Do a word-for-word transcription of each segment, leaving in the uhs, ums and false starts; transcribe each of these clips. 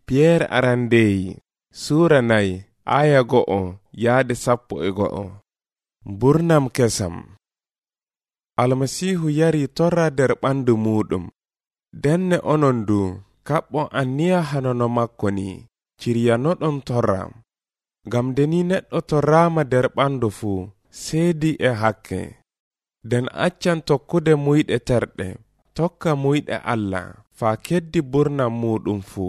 Piyeer arandeyi Suura nayi aya go'o yaade sappo e go'o. Burnam kesam. Almasihu yari torra der ɓandu muɗum. Denne onon du kaɓɓo anniya hanono makko ni ciryanoɗon torra. Gam deni neɗɗo torrama der ɓandu fu seedi e hakke. Den accan tokkude muyɗe terɗe tokka muyɗe Allah faa keddi burnam muɗum fu.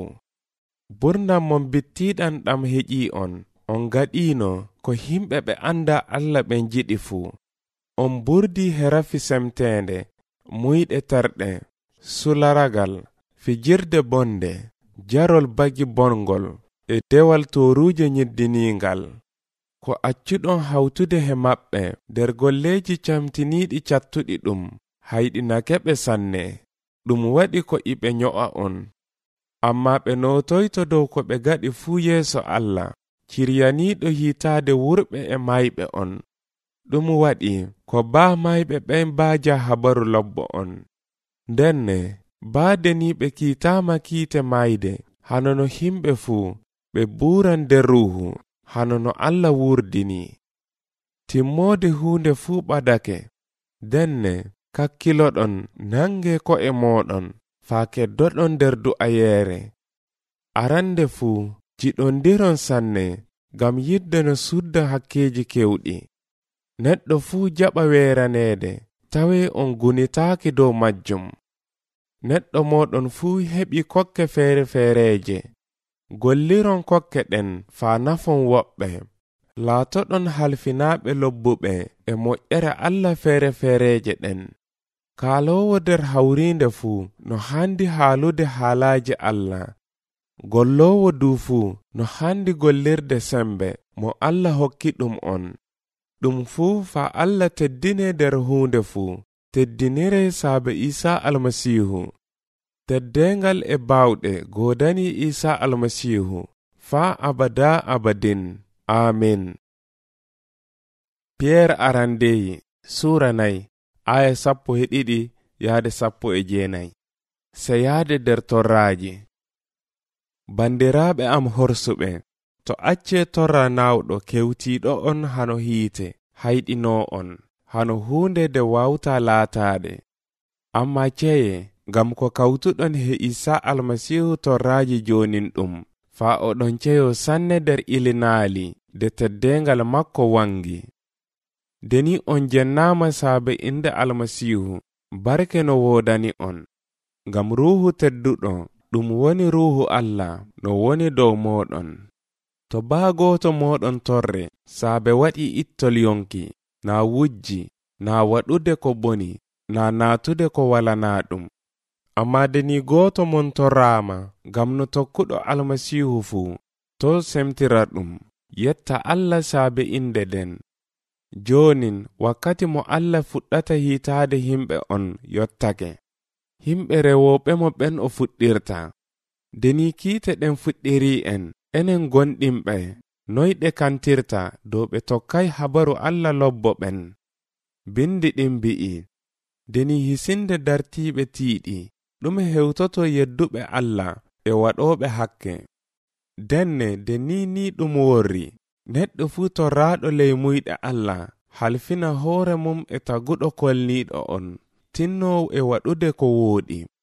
Burnam mon bittiɗan ɗam heƴi on on gaɗino ko himɓe ɓe anda Allah ɓe jiɗi fu. On burdi herafi semtende muyɗe terɗe sularagal fijirde bonde jarol bagi bongol e dewal toruje nyiddinigal ko accuɗon hawtude he maɓɓe der golleji camtiniɗi cattuɗi ɗum hayɗinakeɓe sanne. Ɗum waɗi ko iɓe nyo'a on. Amma ɓe notoyto dow ko ɓe gaɗi fuu yeeso Allah ciryaniɗo hitaade wurɓe e mayɓe on. Ɗum waɗi ko baa mayɓe ɓen baaja habaru lobbo on. Ndenne baadeniɓe kiitama kiite mayde hanono himɓe fuu ɓe buuran nder ruuhu hanono Allah wurdini. Timmode huunde fuu ɓadake. Denne kakkiloɗon nange ko e moɗon faa keddoɗon nder du'ayeere. Arande fuu jiɗondiron sanne gam yidde no sudda hakkeji kewɗi. Neɗɗo fuu jaɓa weeraneede tawe on gunitaaki dow majjum. Neɗɗo moɗon fuu heɓi kokke feere feereje. Golliron kokke ɗen faa nafon woɓɓe. Laatoɗon halfinaaɓe lobbuɓe e moƴƴere Allah feere feereje ɗen. Kaalowo der hawrinde fuu no handi haalude haalaaji Allah. Gollowo du fuu no handi gollirde sembe mo Allah hokki ɗum on. Ɗum fuu faa Allah teddine der huunde fuu teddinire saabe Isa almasihu. Teddengal e bawɗe godani Isa almasihu faa abada abadin. Amin. Piyeer arandeyi Suura nayi aya sappo e ɗiɗi yaade sappo e jeenayi. Seyaade der torraaji. Bandiraaɓe am horsuɓe, to acce torra nawɗo kewtiiɗo on hano hiite hayɗino on hano huunde de wawta laataade. Amma ceye gam ko kawtuɗon he Isa almasihu torraaji jonin ɗum faa oɗon ceyo sanne der ilinaali de teddengal makko wangi. Deni on jennama saabe inde almasihu barke no wodani on. Gam ruuhu tedduɗo ɗum woni ruuhu Allah no woni dow moɗon. To baa gooto moɗon torre saabe waɗi ittol yonki na wujji na waɗude ko boni na naatude ko walana ɗum. Amma deni gooto mon torrama gam no tokkuɗo almasihu fuu to semtira ɗum yetta Allah saabe inde den. Jonin wakkati mo Allah fuɗɗata hitaade himɓe on yottake. Himɓe rewoɓe mo ɓen o fuɗɗirta. Deni kiite ɗen fuɗɗiri en enen gonɗinɓe noyɗe kantirta dow ɓe tokkay habaru Allah lobbo ɓen. Bindi ɗin bi'i, deni hisinde dartiɓe tiiɗi ɗume hewtoto yedduɓe Allah e waɗoɓe hakke. Denne deni ni ɗum worri neɗɗo fuu torraɗo ley muyɗe Allah halfina hoore mum e taguɗo kolniɗo on tinnowo e waɗude ko wooɗi.